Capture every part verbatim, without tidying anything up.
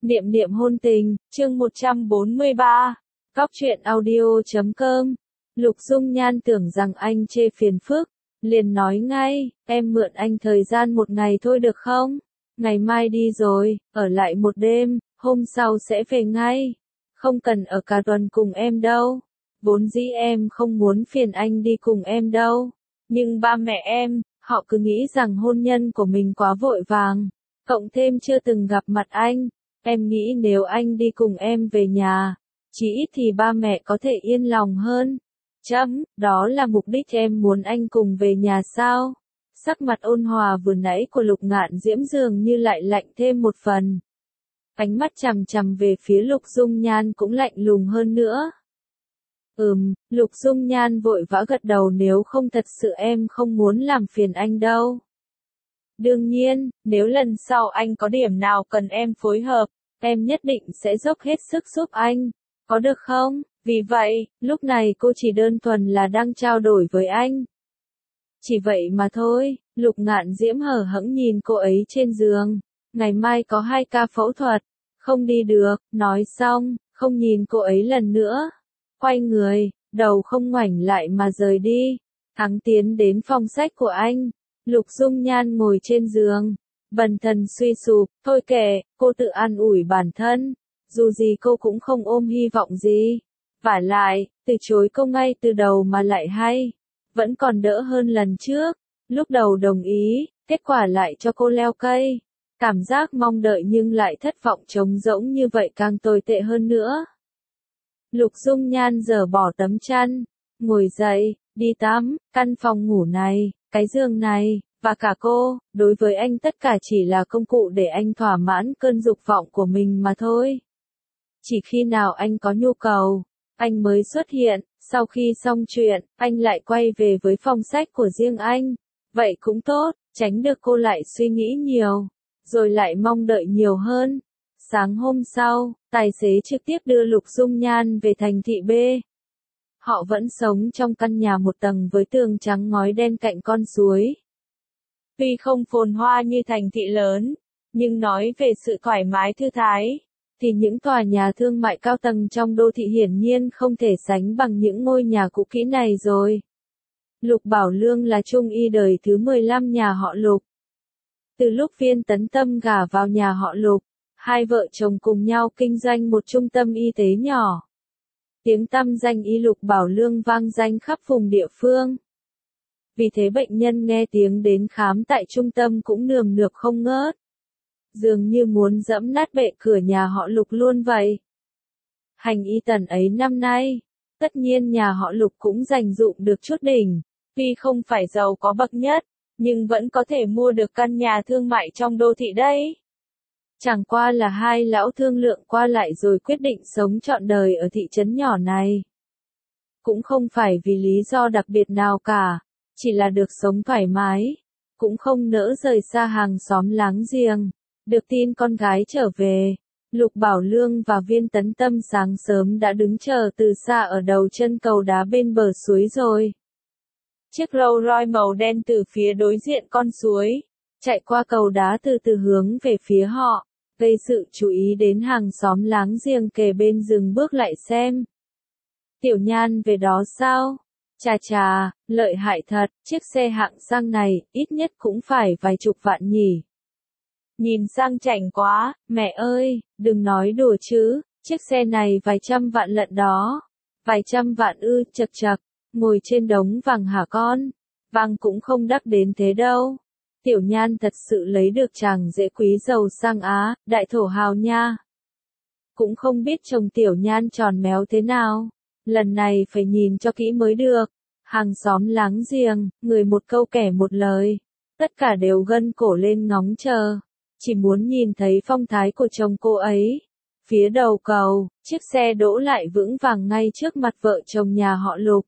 Niệm niệm hôn tình, chương một trăm bốn mươi ba. Cóc truyện audio chấm com. Lục Dung Nhan tưởng rằng anh chê phiền phức, liền nói ngay, em mượn anh thời gian một ngày thôi được không? Ngày mai đi rồi, ở lại một đêm, hôm sau sẽ về ngay. Không cần ở cả tuần cùng em đâu. Vốn dĩ em không muốn phiền anh đi cùng em đâu. Nhưng ba mẹ em, họ cứ nghĩ rằng hôn nhân của mình quá vội vàng. Cộng thêm chưa từng gặp mặt anh. Em nghĩ nếu anh đi cùng em về nhà, chỉ ít thì ba mẹ có thể yên lòng hơn. Chấm, đó là mục đích em muốn anh cùng về nhà sao? Sắc mặt ôn hòa vừa nãy của Lục Ngạn Diễm dường như lại lạnh thêm một phần. Ánh mắt chằm chằm về phía Lục Dung Nhan cũng lạnh lùng hơn nữa. Ừm, Lục Dung Nhan vội vã gật đầu, nếu không thật sự em không muốn làm phiền anh đâu. Đương nhiên, nếu lần sau anh có điểm nào cần em phối hợp, em nhất định sẽ dốc hết sức giúp anh, có được không? Vì vậy, lúc này cô chỉ đơn thuần là đang trao đổi với anh. Chỉ vậy mà thôi. Lục Ngạn Diễm hờ hững nhìn cô ấy trên giường. Ngày mai có hai ca phẫu thuật, không đi được, nói xong, không nhìn cô ấy lần nữa. Quay người, đầu không ngoảnh lại mà rời đi. Thắng tiến đến phòng sách của anh. Lục Dung Nhan ngồi trên giường, bần thần suy sụp, thôi kệ, cô tự an ủi bản thân, dù gì cô cũng không ôm hy vọng gì. Vả lại, từ chối cô ngay từ đầu mà lại hay, vẫn còn đỡ hơn lần trước, lúc đầu đồng ý, kết quả lại cho cô leo cây. Cảm giác mong đợi nhưng lại thất vọng trống rỗng như vậy càng tồi tệ hơn nữa. Lục Dung Nhan giở bỏ tấm chăn, ngồi dậy, đi tắm, căn phòng ngủ này, cái giường này, và cả cô, đối với anh tất cả chỉ là công cụ để anh thỏa mãn cơn dục vọng của mình mà thôi. Chỉ khi nào anh có nhu cầu, anh mới xuất hiện, sau khi xong chuyện, anh lại quay về với phòng sách của riêng anh. Vậy cũng tốt, tránh được cô lại suy nghĩ nhiều, rồi lại mong đợi nhiều hơn. Sáng hôm sau, tài xế trực tiếp đưa Lục Dung Nhan về thành thị B. Họ vẫn sống trong căn nhà một tầng với tường trắng ngói đen cạnh con suối. Tuy không phồn hoa như thành thị lớn, nhưng nói về sự thoải mái thư thái, thì những tòa nhà thương mại cao tầng trong đô thị hiển nhiên không thể sánh bằng những ngôi nhà cũ kỹ này rồi. Lục Bảo Lương là trung y đời thứ mười lăm nhà họ Lục. Từ lúc Viên Tấn Tâm gả vào nhà họ Lục, hai vợ chồng cùng nhau kinh doanh một trung tâm y tế nhỏ. Tiếng tăm danh y Lục Bảo Lương vang danh khắp vùng địa phương. Vì thế bệnh nhân nghe tiếng đến khám tại trung tâm cũng nườm nượp không ngớt. Dường như muốn dẫm nát bệ cửa nhà họ Lục luôn vậy. Hành y tần ấy năm nay, tất nhiên nhà họ Lục cũng dành dụm được chút đỉnh. Tuy không phải giàu có bậc nhất, nhưng vẫn có thể mua được căn nhà thương mại trong đô thị đấy. Chẳng qua là hai lão thương lượng qua lại rồi quyết định sống trọn đời ở thị trấn nhỏ này. Cũng không phải vì lý do đặc biệt nào cả, chỉ là được sống thoải mái, cũng không nỡ rời xa hàng xóm láng giềng. Được tin con gái trở về, Lục Bảo Lương và Viên Tấn Tâm sáng sớm đã đứng chờ từ xa ở đầu chân cầu đá bên bờ suối rồi. Chiếc Rolls Royce màu đen từ phía đối diện con suối, chạy qua cầu đá từ từ hướng về phía họ, gây sự chú ý đến hàng xóm láng giềng kề bên dừng bước lại xem. Tiểu Nhan về đó sao? Chà chà, lợi hại thật, chiếc xe hạng sang này, ít nhất cũng phải vài chục vạn nhỉ. Nhìn sang chảnh quá, mẹ ơi, đừng nói đùa chứ, chiếc xe này vài trăm vạn lận đó. Vài trăm vạn ư, chật chật, ngồi trên đống vàng hả con? Vàng cũng không đắt đến thế đâu. Tiểu Nhan thật sự lấy được chàng dễ quý giàu sang Á, đại thổ hào nha. Cũng không biết chồng Tiểu Nhan tròn méo thế nào. Lần này phải nhìn cho kỹ mới được. Hàng xóm láng giềng, người một câu kẻ một lời. Tất cả đều gân cổ lên ngóng chờ. Chỉ muốn nhìn thấy phong thái của chồng cô ấy. Phía đầu cầu, chiếc xe đỗ lại vững vàng ngay trước mặt vợ chồng nhà họ Lục.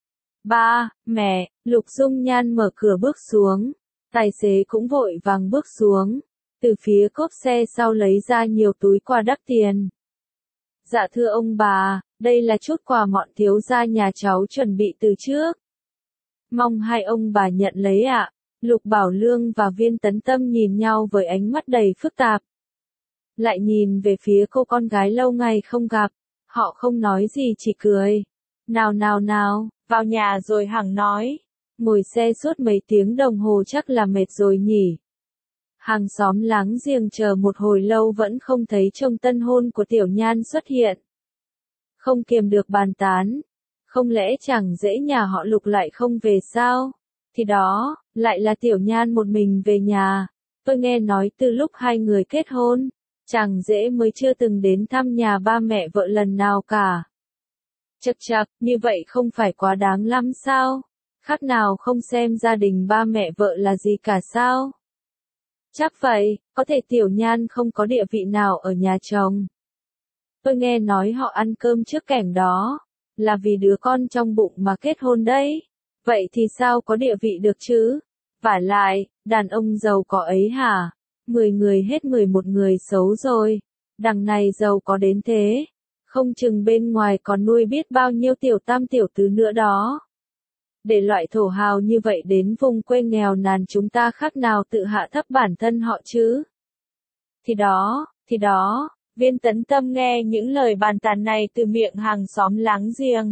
Ba, mẹ, Lục Dung Nhan mở cửa bước xuống. Tài xế cũng vội vàng bước xuống. Từ phía cốp xe sau lấy ra nhiều túi quà đắt tiền. Dạ thưa ông bà, đây là chút quà mọn thiếu gia nhà cháu chuẩn bị từ trước. Mong hai ông bà nhận lấy ạ. Lục Bảo Lương và Viên Tấn Tâm nhìn nhau với ánh mắt đầy phức tạp. lại nhìn về phía cô con gái lâu ngày không gặp, họ không nói gì chỉ cười. Nào nào nào, vào nhà rồi hằng nói. Ngồi xe suốt mấy tiếng đồng hồ chắc là mệt rồi nhỉ. Hàng xóm láng giềng chờ một hồi lâu vẫn không thấy chồng tân hôn của Tiểu Nhan xuất hiện. Không kiềm được bàn tán. Không lẽ chẳng dễ nhà họ Lục lại không về sao? Thì đó, lại là Tiểu Nhan một mình về nhà. Tôi nghe nói từ lúc hai người kết hôn, chẳng dễ mới chưa từng đến thăm nhà ba mẹ vợ lần nào cả. Chậc chậc, như vậy không phải quá đáng lắm sao? Khác nào không xem gia đình ba mẹ vợ là gì cả sao? Chắc vậy, có thể Tiểu Nhan không có địa vị nào ở nhà chồng. Tôi nghe nói họ ăn cơm trước kẻng đó, là vì đứa con trong bụng mà kết hôn đấy. Vậy thì sao có địa vị được chứ? Vả lại, đàn ông giàu có ấy hả? Mười người hết mười một người xấu rồi. Đằng này giàu có đến thế. Không chừng bên ngoài còn nuôi biết bao nhiêu tiểu tam tiểu tứ nữa đó. Để loại thổ hào như vậy đến vùng quê nghèo nàn chúng ta khác nào tự hạ thấp bản thân họ chứ? Thì đó, thì đó, Viên Tấn Tâm nghe những lời bàn tán này từ miệng hàng xóm láng giềng.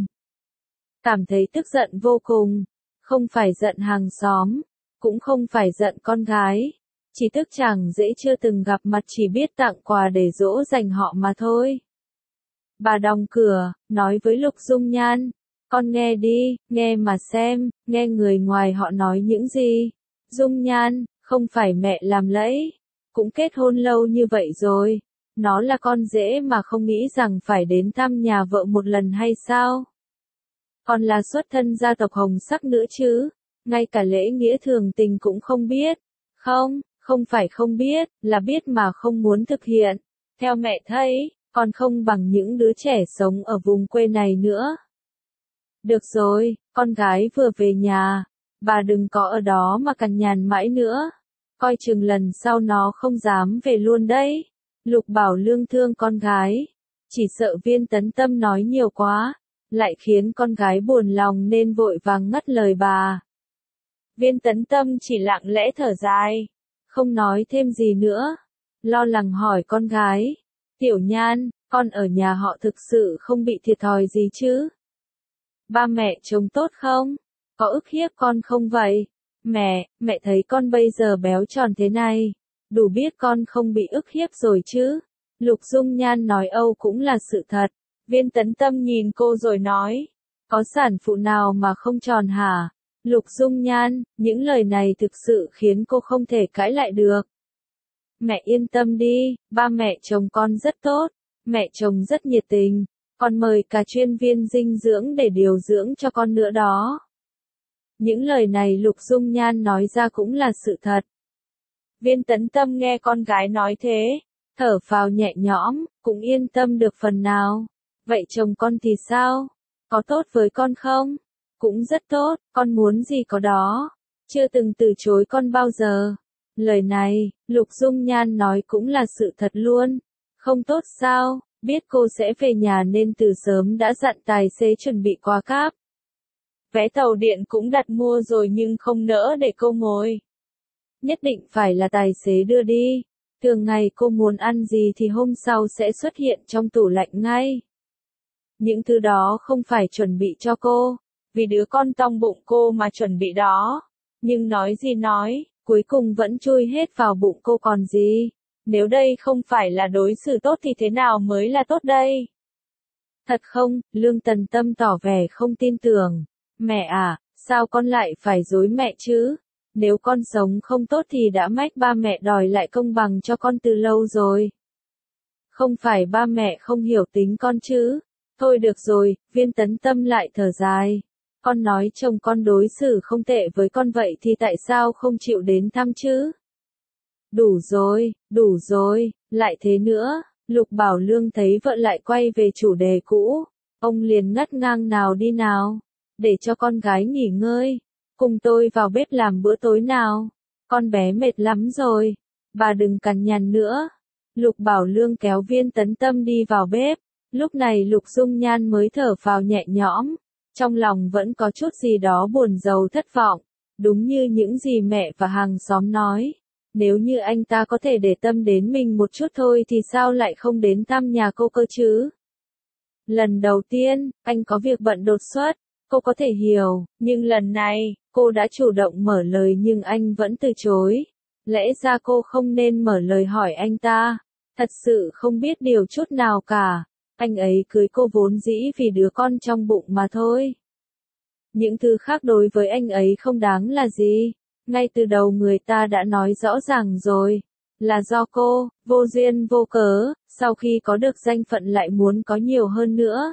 Cảm thấy tức giận vô cùng, không phải giận hàng xóm, cũng không phải giận con gái, chỉ tức chẳng dễ chưa từng gặp mặt chỉ biết tặng quà để dỗ dành họ mà thôi. Bà đóng cửa, nói với Lục Dung Nhan, con nghe đi, nghe mà xem, nghe người ngoài họ nói những gì. Dung Nhan, không phải mẹ làm lẫy, cũng kết hôn lâu như vậy rồi, nó là con rể mà không nghĩ rằng phải đến thăm nhà vợ một lần hay sao? Còn là xuất thân gia tộc hồng sắc nữa chứ, ngay cả lễ nghĩa thường tình cũng không biết. Không, không phải không biết, là biết mà không muốn thực hiện. Theo mẹ thấy, còn không bằng những đứa trẻ sống ở vùng quê này nữa. Được rồi, con gái vừa về nhà, bà đừng có ở đó mà cằn nhằn mãi nữa. Coi chừng lần sau nó không dám về luôn đấy. Lục Bảo Lương thương con gái, chỉ sợ Viên Tấn Tâm nói nhiều quá, lại khiến con gái buồn lòng nên vội vàng ngắt lời bà. Viên Tấn Tâm chỉ lặng lẽ thở dài, không nói thêm gì nữa, lo lắng hỏi con gái, Tiểu Nhan, con ở nhà họ thực sự không bị thiệt thòi gì chứ? Ba mẹ chồng tốt không? Có ức hiếp con không vậy? Mẹ, mẹ thấy con bây giờ béo tròn thế này, đủ biết con không bị ức hiếp rồi chứ? Lục Dung Nhan nói âu cũng là sự thật. Viên Tấn Tâm nhìn cô rồi nói, có sản phụ nào mà không tròn hả? Lục Dung Nhan, những lời này thực sự khiến cô không thể cãi lại được. Mẹ yên tâm đi, ba mẹ chồng con rất tốt, mẹ chồng rất nhiệt tình, còn mời cả chuyên viên dinh dưỡng để điều dưỡng cho con nữa đó. Những lời này Lục Dung Nhan nói ra cũng là sự thật. Viên Tấn Tâm nghe con gái nói thế, thở phào nhẹ nhõm, cũng yên tâm được phần nào. Vậy chồng con thì sao? Có tốt với con không? Cũng rất tốt, con muốn gì có đó. Chưa từng từ chối con bao giờ. Lời này, Lục Dung Nhan nói cũng là sự thật luôn. Không tốt sao? Biết cô sẽ về nhà nên từ sớm đã dặn tài xế chuẩn bị quà cáp. Vé tàu điện cũng đặt mua rồi nhưng không nỡ để cô ngồi. Nhất định phải là tài xế đưa đi. Thường ngày cô muốn ăn gì thì hôm sau sẽ xuất hiện trong tủ lạnh ngay. Những thứ đó không phải chuẩn bị cho cô, vì đứa con trong bụng cô mà chuẩn bị đó. Nhưng nói gì nói, cuối cùng vẫn chui hết vào bụng cô còn gì. Nếu đây không phải là đối xử tốt thì thế nào mới là tốt đây? Thật không? Lương Tần Tâm tỏ vẻ không tin tưởng. Mẹ à, sao con lại phải dối mẹ chứ? Nếu con sống không tốt thì đã mách ba mẹ đòi lại công bằng cho con từ lâu rồi. Không phải ba mẹ không hiểu tính con chứ? Thôi được rồi, Viên Tấn Tâm lại thở dài. Con nói chồng con đối xử không tệ với con vậy thì tại sao không chịu đến thăm chứ? Đủ rồi, đủ rồi, lại thế nữa. Lục Bảo Lương thấy vợ lại quay về chủ đề cũ. Ông liền ngắt ngang nào đi nào. Để cho con gái nghỉ ngơi. Cùng tôi vào bếp làm bữa tối nào. Con bé mệt lắm rồi. Bà đừng cằn nhằn nữa. Lục Bảo Lương kéo Viên Tấn Tâm đi vào bếp. Lúc này Lục Dung Nhan mới thở phào nhẹ nhõm. Trong lòng vẫn có chút gì đó buồn rầu thất vọng. Đúng như những gì mẹ và hàng xóm nói. Nếu như anh ta có thể để tâm đến mình một chút thôi thì sao lại không đến thăm nhà cô cơ chứ? Lần đầu tiên, anh có việc bận đột xuất, cô có thể hiểu, nhưng lần này, cô đã chủ động mở lời nhưng anh vẫn từ chối. Lẽ ra cô không nên mở lời hỏi anh ta. Thật sự không biết điều chút nào cả. Anh ấy cưới cô vốn dĩ vì đứa con trong bụng mà thôi. Những thứ khác đối với anh ấy không đáng là gì. Ngay từ đầu người ta đã nói rõ ràng rồi. Là do cô, vô duyên vô cớ, sau khi có được danh phận lại muốn có nhiều hơn nữa.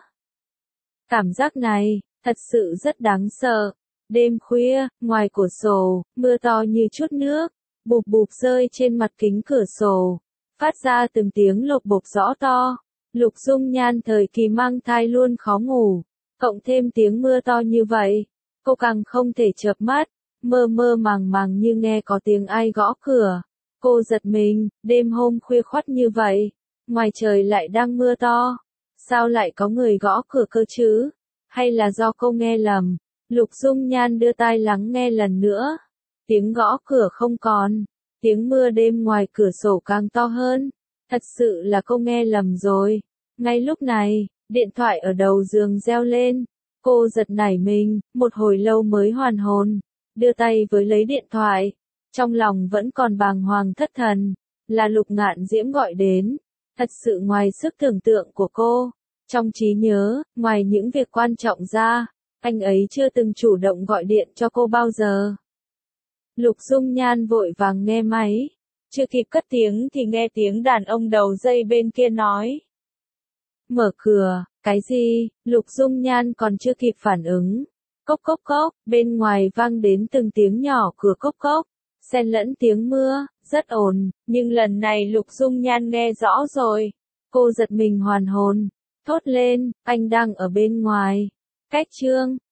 Cảm giác này, thật sự rất đáng sợ. Đêm khuya, ngoài cửa sổ, mưa to như chút nước, bụp bụp rơi trên mặt kính cửa sổ, phát ra từng tiếng lộp bộp rõ to. Lục Dung Nhan thời kỳ mang thai luôn khó ngủ, cộng thêm tiếng mưa to như vậy, cô càng không thể chợp mắt, mơ mơ màng màng như nghe có tiếng ai gõ cửa. Cô giật mình, đêm hôm khuya khoắt như vậy, ngoài trời lại đang mưa to, sao lại có người gõ cửa cơ chứ? Hay là do cô nghe lầm? Lục Dung Nhan đưa tai lắng nghe lần nữa, tiếng gõ cửa không còn, tiếng mưa đêm ngoài cửa sổ càng to hơn, thật sự là cô nghe lầm rồi. Ngay lúc này, điện thoại ở đầu giường reo lên, cô giật nảy mình, một hồi lâu mới hoàn hồn, đưa tay với lấy điện thoại, trong lòng vẫn còn bàng hoàng thất thần, là Lục Ngạn Diễm gọi đến, thật sự ngoài sức tưởng tượng của cô. Trong trí nhớ, ngoài những việc quan trọng ra, anh ấy chưa từng chủ động gọi điện cho cô bao giờ. Lục Dung Nhan vội vàng nghe máy, chưa kịp cất tiếng thì nghe tiếng đàn ông đầu dây bên kia nói. Mở cửa, cái gì? Lục Dung Nhan còn chưa kịp phản ứng. Cốc cốc cốc, bên ngoài vang đến từng tiếng nhỏ cửa cốc cốc, xen lẫn tiếng mưa, rất ồn, nhưng lần này Lục Dung Nhan nghe rõ rồi. Cô giật mình hoàn hồn, thốt lên, anh đang ở bên ngoài. Cách Trương,